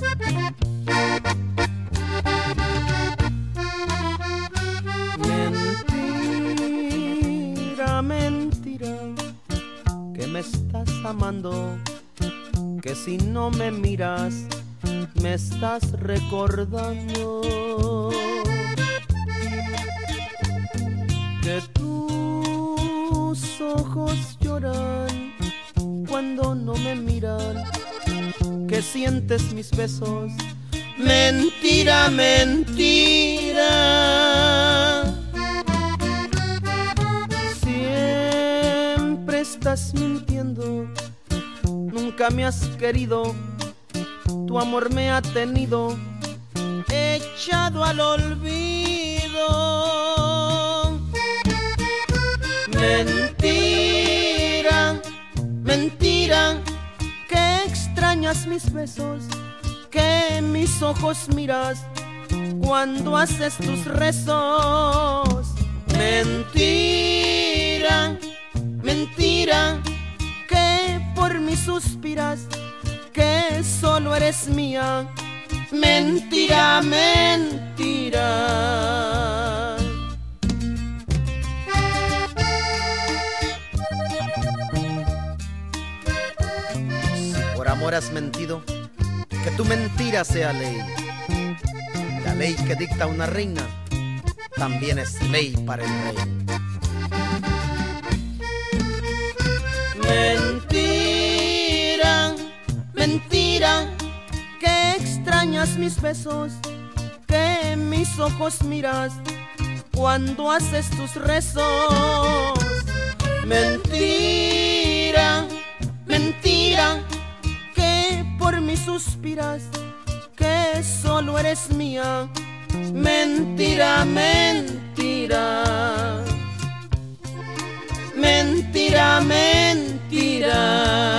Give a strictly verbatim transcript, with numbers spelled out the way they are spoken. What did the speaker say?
Mentira, mentira, que me estás amando, que si no me miras me estás recordando, que tus ojos lloran cuando no me miran, que sientes mis besos. Mentira, mentira, siempre estás mintiendo, nunca me has querido, tu amor me ha tenido echado al olvido. Mentira, mentira, que extrañas mis besos, que mis ojos miras cuando haces tus rezos. Mentira, mentira, que por mí suspiras, que solo eres mía. Mentira, mentira. Si por amor has mentido, que tu mentira sea ley. La ley que dicta una reina también es ley para el rey. Mentira, mentira, que extrañas mis besos, que mis ojos miras cuando haces tus rezos. Mentira, mentira, que por mí suspiras, que solo eres mía. Mentira, mentira, mentira, mentira.